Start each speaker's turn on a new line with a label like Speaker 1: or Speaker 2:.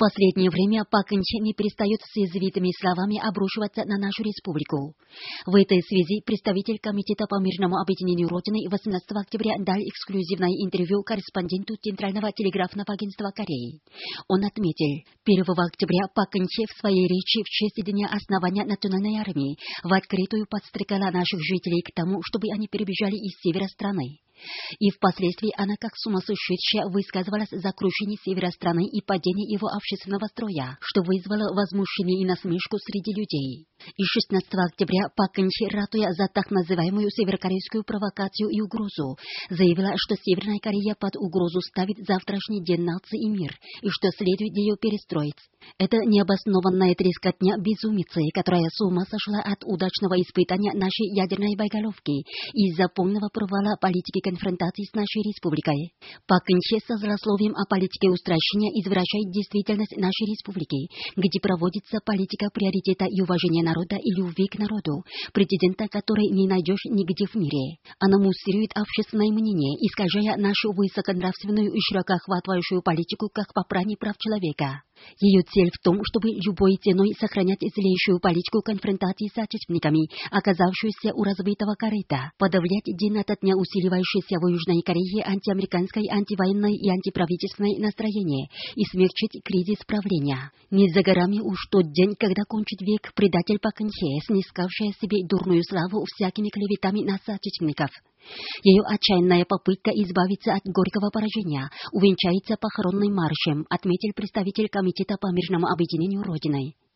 Speaker 1: последнее время Пак Кын Чхе не перестает с язвительными словами обрушиваться на нашу республику. В этой связи представитель Комитета по мирному объединению Родины 18 октября дал эксклюзивное интервью корреспонденту Центрального телеграфного агентства Кореи. Он отметил, 1 октября Пак Кын Чхе в своей речи в честь Дня основания национальной армии в открытую подстрекала наших жителей к тому, чтобы они перебежали из севера страны. И впоследствии она, как сумасшедшая, высказывалась за крушение севера страны и падение его общественного строя, что вызвало возмущение и насмешку среди людей. И 16 октября Пак Кын Чхе, ратуя за так называемую северокорейскую провокацию и угрозу, заявила, что Северная Корея под угрозу ставит завтрашний день нации и мир, и что следует ее перестроить. Это необоснованная трескотня безумицы, которая с ума сошла от удачного испытания нашей ядерной боеголовки и из-за полного провала политики конфронтации с нашей республикой. Пак Кын Чхе со злословием о политике устрашения извращает действительность нашей республики, где проводится политика приоритета и уважения народа и любви к народу, президента которой не найдешь нигде в мире. Она муссирует общественное мнение, искажая нашу высоконравственную и широкоохватывающую политику как попрание прав человека. Ее цель в том, чтобы любой ценой сохранять злейшую политику конфронтации с отечественниками, оказавшуюся у разбитого корыта, подавлять день ото дня усиливающееся в Южной Корее антиамериканское, антивоенное и антиправительственное настроение и смягчить кризис правления. Не за горами уж тот день, когда кончит век предатель Пак Кын Чхе, снискавшая себе дурную славу всякими клеветами на соотечественников. Ее отчаянная попытка избавиться от горького поражения увенчается похоронным маршем, отметил представитель Комитета по мирному объединению Родины.